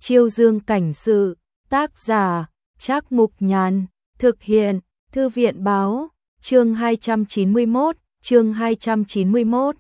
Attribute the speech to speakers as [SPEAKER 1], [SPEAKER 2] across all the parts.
[SPEAKER 1] Chiêu Dương cảnh sự, tác giả, Trác Mục Nhàn, thực hiện, Thư viện báo, chương 291.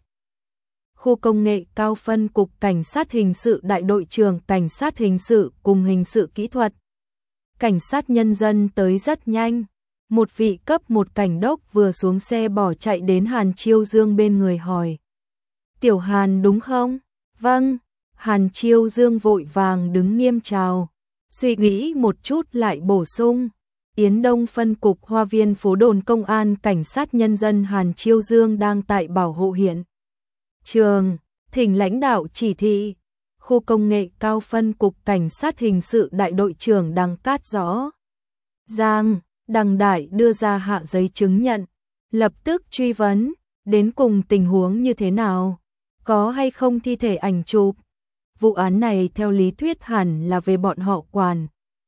[SPEAKER 1] Khu công nghệ cao phân cục cảnh sát hình sự đại đội trưởng cảnh sát hình sự cùng hình sự kỹ thuật. Cảnh sát nhân dân tới rất nhanh. Một vị cấp 1 cảnh đốc vừa xuống xe bỏ chạy đến Hàn Chiêu Dương bên người hỏi. Tiểu Hàn đúng không? Vâng. Hàn Chiêu Dương vội vàng đứng nghiêm chào. Suy nghĩ một chút lại bổ sung. Yến Đông phân cục Hoa Viên phố đồn công an cảnh sát nhân dân Hàn Chiêu Dương đang tại bảo hộ hiện trường, thỉnh lãnh đạo chỉ thị. Khu công nghệ cao phân cục cảnh sát hình sự đại đội trưởng Đằng Cát rõ ràng, Đằng Đại đưa ra hạ giấy chứng nhận, lập tức truy vấn, đến cùng tình huống như thế nào, có hay không thi thể ảnh chụp. Vụ án này theo lý thuyết hẳn là về bọn họ quản.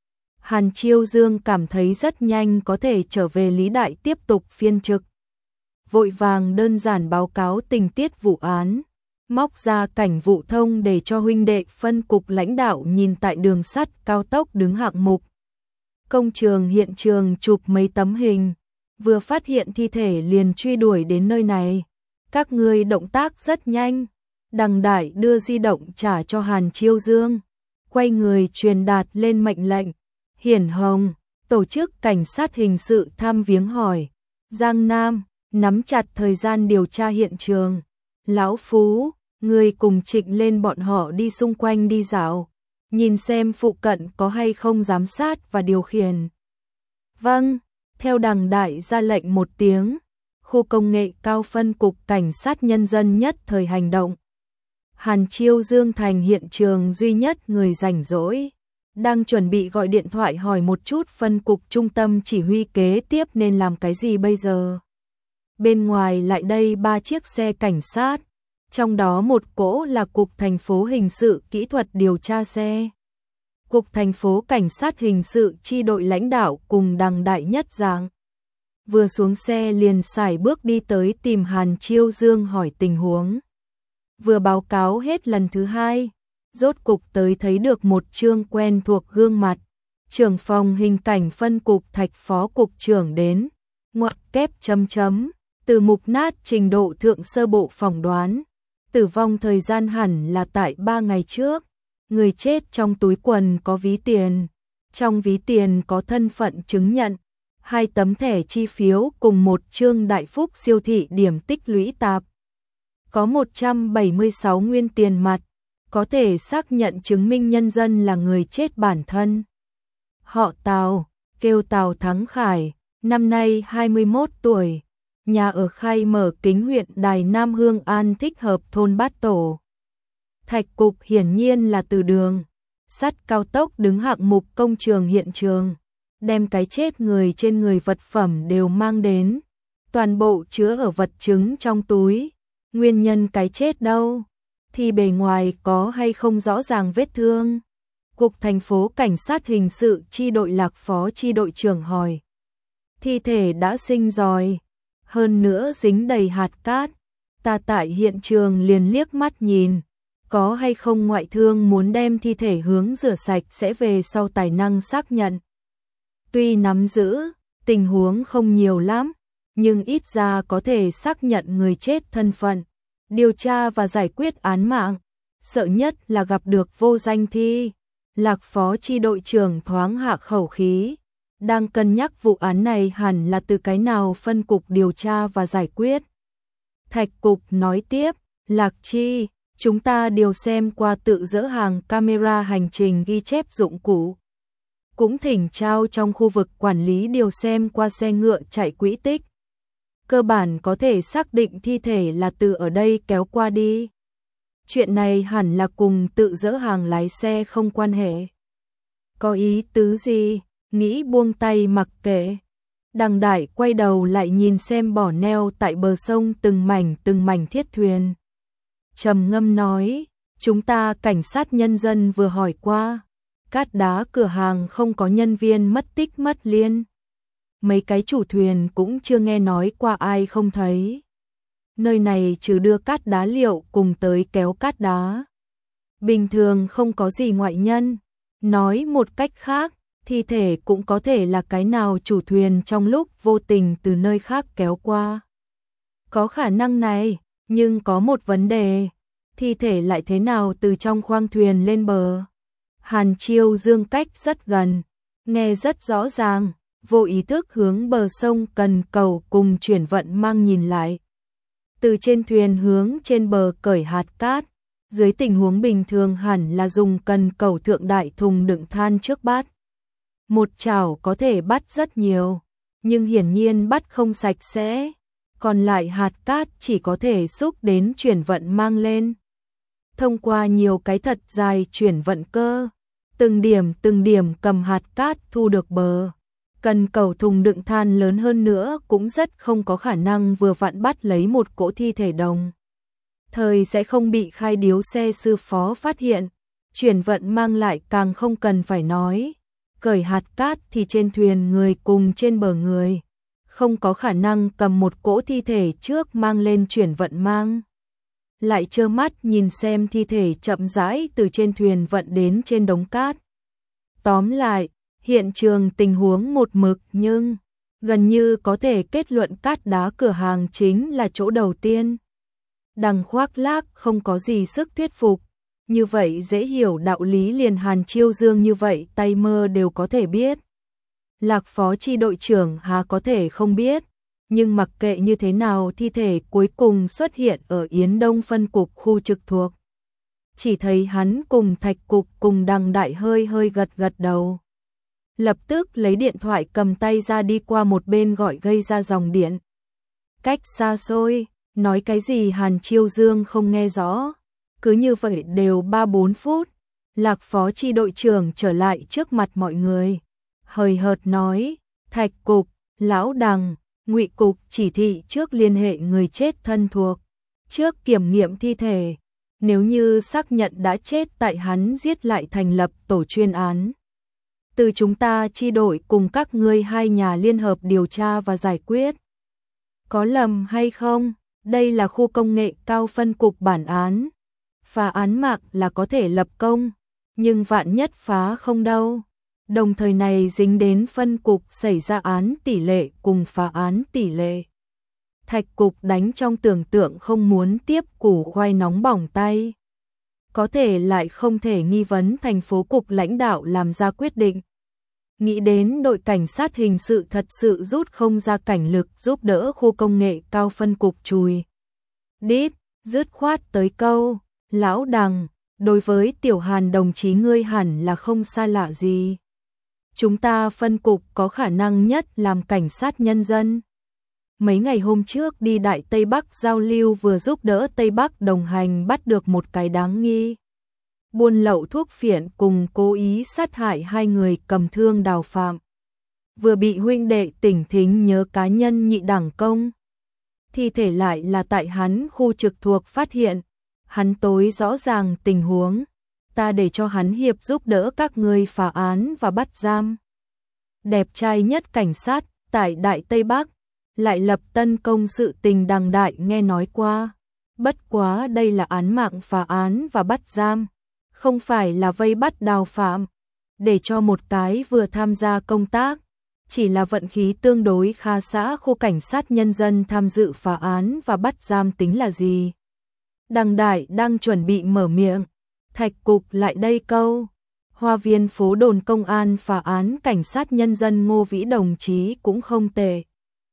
[SPEAKER 1] Hàn Chiêu Dương cảm thấy rất nhanh có thể trở về Lý Đại tiếp tục phiên trực. Vội vàng đơn giản báo cáo tình tiết vụ án, móc ra cảnh vụ thông để cho huynh đệ phân cục lãnh đạo nhìn tại đường sắt cao tốc đứng hạng mục. Công trường hiện trường chụp mấy tấm hình, vừa phát hiện thi thể liền truy đuổi đến nơi này. Các ngươi động tác rất nhanh. Đằng Đại đưa di động trả cho Hàn Chiêu Dương, quay người truyền đạt lên mệnh lệnh. Hiển Hồng, tổ chức cảnh sát hình sự thăm viếng hỏi. Giang Nam, nắm chặt thời gian điều tra hiện trường. Lão Phú, người cùng Trịnh lên bọn họ đi xung quanh đi dạo, nhìn xem phụ cận có hay không giám sát và điều khiển. Vâng, theo Đằng Đại ra lệnh một tiếng, khu công nghệ cao phân cục cảnh sát nhân dân nhất thời hành động. Hàn Chiêu Dương thành hiện trường duy nhất người rảnh rỗi, đang chuẩn bị gọi điện thoại hỏi một chút phân cục trung tâm chỉ huy kế tiếp nên làm cái gì bây giờ. Bên ngoài lại đây 3 chiếc xe cảnh sát, trong đó một cỗ là cục thành phố hình sự kỹ thuật điều tra xe. Cục thành phố cảnh sát hình sự chi đội lãnh đạo cùng Đằng Đại nhất dạng. Vừa xuống xe liền sải bước đi tới tìm Hàn Chiêu Dương hỏi tình huống. Vừa báo cáo hết lần thứ 2, rốt cục tới thấy được một chương quen thuộc gương mặt. Trưởng phòng hình cảnh phân cục Thạch phó cục trưởng đến, ngoặc kép chấm chấm, từ mục nát trình độ thượng sơ bộ phỏng đoán. Tử vong thời gian hẳn là tại 3 ngày trước. Người chết trong túi quần có ví tiền, trong ví tiền có thân phận chứng nhận, 2 tấm thẻ chi phiếu cùng một chương Đại Phúc siêu thị điểm tích lũy tạp. Có 176 nguyên tiền mặt, có thể xác nhận chứng minh nhân dân là người chết bản thân. Họ Tào, kêu Tào Thắng Khải, năm nay 21 tuổi, nhà ở Khai Mở Kính huyện Đài Nam Hương An thích hợp thôn Bát Tổ. Thạch cục hiển nhiên là từ đường sắt cao tốc đứng hạng mục công trường hiện trường, đem cái chết người trên người vật phẩm đều mang đến, toàn bộ chứa ở vật chứng trong túi. Nguyên nhân cái chết đâu? Thì bề ngoài có hay không rõ ràng vết thương? Cục thành phố cảnh sát hình sự chi đội Lạc phó chi đội trưởng hỏi. Thi thể đã sinh roi, hơn nữa dính đầy hạt cát. Ta tại hiện trường liền liếc mắt nhìn, có hay không ngoại thương muốn đem thi thể hướng rửa sạch sẽ về sau tài năng xác nhận. Tuy nắm giữ, tình huống không nhiều lắm, nhưng ít ra có thể xác nhận người chết thân phận, điều tra và giải quyết án mạng. Sợ nhất là gặp được vô danh thi. Lạc phó chi đội trưởng thoáng hạ khẩu khí, đang cân nhắc vụ án này hẳn là từ cái nào phân cục điều tra và giải quyết. Thạch cục nói tiếp, Lạc Chi, chúng ta điều xem qua tự dỡ hàng camera hành trình ghi chép dụng cụ. Cũng thỉnh trao trong khu vực quản lý điều xem qua xe ngựa chạy quỹ tích. Cơ bản có thể xác định thi thể là từ ở đây kéo qua đi. Chuyện này hẳn là cùng tự dỡ hàng lái xe không quan hệ. Có ý tứ gì? Nghĩ buông tay mặc kệ. Đằng Đại quay đầu lại nhìn xem bỏ neo tại bờ sông từng mảnh thiết thuyền. Trầm ngâm nói, chúng ta cảnh sát nhân dân vừa hỏi qua, Cát Đá cửa hàng không có nhân viên mất tích mất liên. Mấy cái chủ thuyền cũng chưa nghe nói qua ai không thấy. Nơi này trừ đưa cát đá liệu cùng tới kéo cát đá. Bình thường không có gì ngoại nhân. Nói một cách khác, thi thể cũng có thể là cái nào chủ thuyền trong lúc vô tình từ nơi khác kéo qua. Có khả năng này, nhưng có một vấn đề, thi thể lại thế nào từ trong khoang thuyền lên bờ? Hàn Chiêu Dương cách rất gần, nghe rất rõ ràng, vô ý thức hướng bờ sông Cần Cầu cùng chuyển vận mang nhìn lại. Từ trên thuyền hướng trên bờ cởi hạt cát, dưới tình huống bình thường hẳn là dùng cần cầu thượng đại thùng đựng than trước bát. Một chảo có thể bắt rất nhiều, nhưng hiển nhiên bắt không sạch sẽ, còn lại hạt cát chỉ có thể xúc đến chuyển vận mang lên. Thông qua nhiều cái thật dài chuyển vận cơ, từng điểm cầm hạt cát thu được bờ. Cần cầu thùng đựng than lớn hơn nữa cũng rất không có khả năng vừa vặn bắt lấy một cỗ thi thể đồng thời sẽ không bị khai điếu xe sư phó phát hiện. Chuyển vận mang lại càng không cần phải nói, cởi hạt cát thì trên thuyền người cùng trên bờ người, không có khả năng cầm một cỗ thi thể trước mang lên chuyển vận mang. Lại trơ mắt nhìn xem thi thể chậm rãi từ trên thuyền vận đến trên đống cát. Tóm lại, hiện trường tình huống một mực nhưng gần như có thể kết luận cát đá cửa hàng chính là chỗ đầu tiên. Đằng khoác lác không có gì sức thuyết phục, như vậy dễ hiểu đạo lý liền Hàn Chiêu Dương như vậy tay mơ đều có thể biết. Lạc phó chi đội trưởng há có thể không biết, nhưng mặc kệ như thế nào thi thể cuối cùng xuất hiện ở Yến Đông phân cục khu trực thuộc. Chỉ thấy hắn cùng Thạch cục cùng Đằng Đại hơi gật đầu. Lập tức lấy điện thoại cầm tay ra đi qua một bên gọi gây ra dòng điện. Cách xa xôi, nói cái gì Hàn Chiêu Dương không nghe rõ. Cứ như vậy đều 3-4 phút, Lạc phó chi đội trưởng trở lại trước mặt mọi người. Hời hợt nói, Thạch cục, Lão Đằng, Ngụy cục chỉ thị trước liên hệ người chết thân thuộc. Trước kiểm nghiệm thi thể, nếu như xác nhận đã chết tại hắn giết lại thành lập tổ chuyên án. Từ chúng ta chi đội cùng các ngươi hai nhà liên hợp điều tra và giải quyết. Có lầm hay không? Đây là khu công nghệ cao phân cục bản án. Phá án mạng là có thể lập công, nhưng vạn nhất phá không đâu. Đồng thời này dính đến phân cục xảy ra án tỷ lệ cùng phá án tỷ lệ. Thạch cục đánh trong tưởng tượng không muốn tiếp củ khoai nóng bỏng tay. Có thể lại không thể nghi vấn thành phố cục lãnh đạo làm ra quyết định. Nghĩ đến đội cảnh sát hình sự thật sự rút không ra cảnh lực giúp đỡ khu công nghệ cao phân cục chùi. Đít, dứt khoát tới câu, Lão Đằng, đối với Tiểu Hàn đồng chí ngươi hẳn là không xa lạ gì. Chúng ta phân cục có khả năng nhất làm cảnh sát nhân dân. Mấy ngày hôm trước đi Đại Tây Bắc giao lưu vừa giúp đỡ Tây Bắc đồng hành bắt được một cái đáng nghi. Buôn lậu thuốc phiện cùng cố ý sát hại hai người cầm thương đào phạm. Vừa bị huynh đệ tỉnh Thính nhớ cá nhân nhị đẳng công. Thi thể lại là tại hắn khu trực thuộc phát hiện. Hắn tối rõ ràng tình huống. Ta để cho hắn hiệp giúp đỡ các ngươi phá án và bắt giam. Đẹp trai nhất cảnh sát tại Đại Tây Bắc. Lại lập tân công sự tình Đằng Đại nghe nói qua. Bất quá đây là án mạng phá án và bắt giam. Không phải là vây bắt đào phạm. Để cho một cái vừa tham gia công tác. Chỉ là vận khí tương đối khá xã khu cảnh sát nhân dân tham dự phá án và bắt giam tính là gì. Đằng Đại đang chuẩn bị mở miệng. Thạch cục lại đây câu. Hoa viên phố đồn công an phá án cảnh sát nhân dân Ngô Vĩ đồng chí cũng không tệ.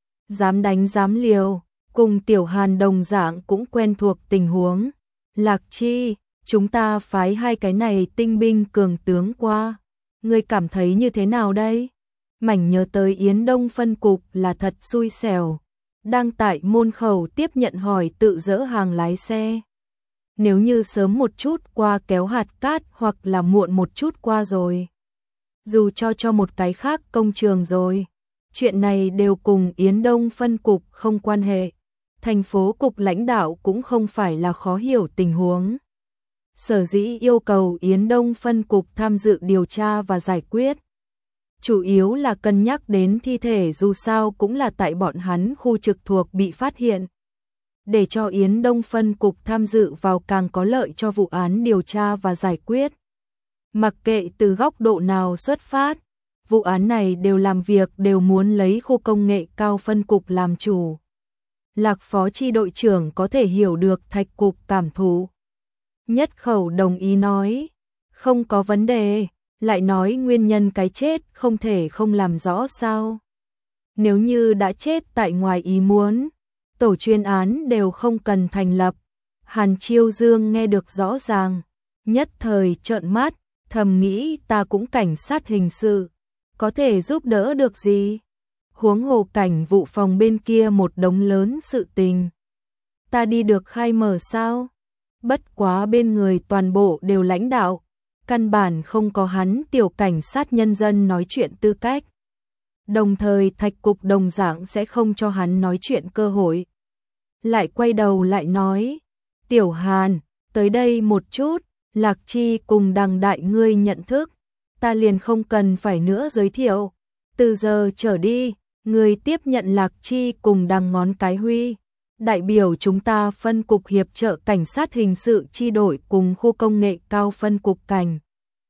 [SPEAKER 1] Dám đánh dám liều, cùng Tiểu Hàn đồng dạng cũng quen thuộc tình huống. Lạc Chi, chúng ta phái hai cái này tinh binh cường tướng qua. Ngươi cảm thấy như thế nào đây? Mảnh nhớ tới Yến Đông phân cục là thật xui xẻo. Đang tại môn khẩu tiếp nhận hỏi tự dỡ hàng lái xe. Nếu như sớm một chút qua kéo hạt cát hoặc là muộn một chút qua rồi. Dù cho một cái khác công trường rồi. Chuyện này đều cùng Yến Đông phân cục không quan hệ. Thành phố cục lãnh đạo cũng không phải là khó hiểu tình huống. Sở dĩ yêu cầu Yến Đông phân cục tham dự điều tra và giải quyết. Chủ yếu là cân nhắc đến thi thể dù sao cũng là tại bọn hắn khu trực thuộc bị phát hiện. Để cho Yến Đông phân cục tham dự vào càng có lợi cho vụ án điều tra và giải quyết. Mặc kệ từ góc độ nào xuất phát, vụ án này đều làm việc đều muốn lấy khu công nghệ cao phân cục làm chủ. Lạc phó chi đội trưởng có thể hiểu được Thạch cục cảm thụ. Nhất khẩu đồng ý nói, không có vấn đề, lại nói nguyên nhân cái chết không thể không làm rõ sao. Nếu như đã chết tại ngoài ý muốn, tổ chuyên án đều không cần thành lập. Hàn Chiêu Dương nghe được rõ ràng, nhất thời trợn mắt, thầm nghĩ ta cũng cảnh sát hình sự, có thể giúp đỡ được gì? Huống hồ cảnh vụ phòng bên kia một đống lớn sự tình. Ta đi được khai mở sao? Bất quá bên người toàn bộ đều lãnh đạo, căn bản không có hắn tiểu cảnh sát nhân dân nói chuyện tư cách. Đồng thời Thạch cục đồng dạng sẽ không cho hắn nói chuyện cơ hội. Lại quay đầu lại nói, Tiểu Hàn, tới đây một chút, Lạc Chi cùng Đằng Đại ngươi nhận thức, ta liền không cần phải nữa giới thiệu. Từ giờ trở đi, ngươi tiếp nhận Lạc Chi cùng Đằng Ngón Cái Huy, đại biểu chúng ta phân cục hiệp trợ cảnh sát hình sự chi đội cùng khu công nghệ cao phân cục cảnh.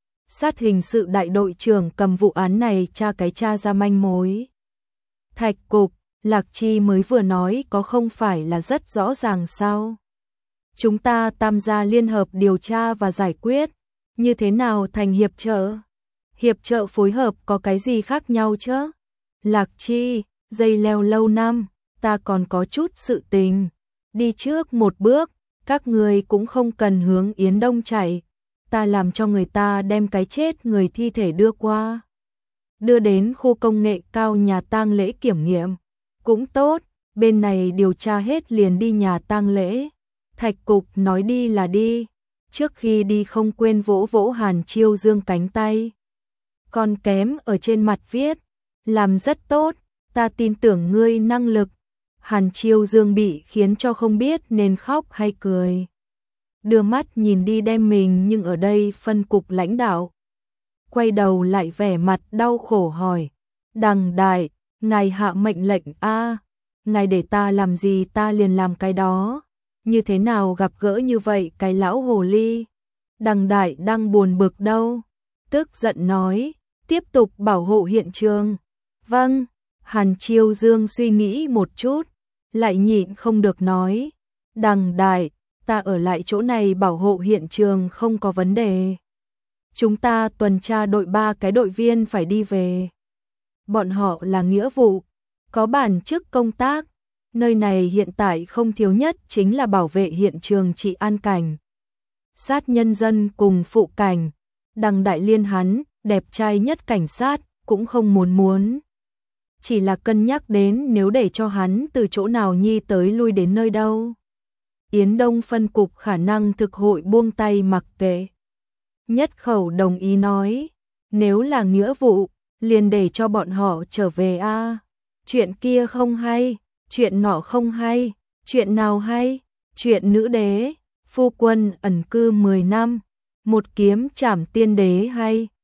[SPEAKER 1] Sát hình sự đại đội trưởng cầm vụ án này tra ra manh mối. Thạch cục, Lạc Chi mới vừa nói có không phải là rất rõ ràng sao? Chúng ta tam gia liên hợp điều tra và giải quyết, như thế nào thành hiệp trợ? Hiệp trợ phối hợp có cái gì khác nhau chứ? Lạc Chi, dây leo lâu năm, ta còn có chút sự tình. Đi trước một bước, các người cũng không cần hướng Yến Đông chạy. Ta làm cho người ta đem cái chết người thi thể đưa qua. Đưa đến khu công nghệ cao nhà tang lễ kiểm nghiệm. Cũng tốt, bên này điều tra hết liền đi nhà tang lễ. Thạch cục nói đi là đi. Trước khi đi không quên vỗ vỗ Hàn Chiêu Dương cánh tay. Còn kém ở trên mặt viết, làm rất tốt, ta tin tưởng ngươi năng lực. Hàn Chiêu Dương bị khiến cho không biết nên khóc hay cười. Đưa mắt nhìn đi đem mình nhưng ở đây phân cục lãnh đạo. Quay đầu lại vẻ mặt đau khổ hỏi, Đằng Đại, ngài hạ mệnh lệnh a, ngài để ta làm gì ta liền làm cái đó. Như thế nào gặp gỡ như vậy cái lão hồ ly? Đằng Đại đang buồn bực đâu, tức giận nói, tiếp tục bảo hộ hiện trường. Vâng, Hàn Chiêu Dương suy nghĩ một chút, lại nhịn không được nói, Đằng Đại, ta ở lại chỗ này bảo hộ hiện trường không có vấn đề. Chúng ta tuần tra đội 3 cái đội viên phải đi về. Bọn họ là nghĩa vụ, có bản chức công tác. Nơi này hiện tại không thiếu nhất chính là bảo vệ hiện trường trị an cảnh. Sát nhân dân cùng phụ cảnh. Đằng Đại Liên hắn, đẹp trai nhất cảnh sát, cũng không muốn. Chỉ là cân nhắc đến nếu để cho hắn từ chỗ nào nhi tới lui đến nơi đâu. Yến Đông phân cục khả năng thực hội buông tay mặc kệ. Nhất khẩu đồng ý nói, nếu là nghĩa vụ, liền để cho bọn họ trở về a. Chuyện kia không hay, chuyện nọ không hay, chuyện nào hay? Chuyện nữ đế, phu quân ẩn cư 10 năm, một kiếm trảm tiên đế hay?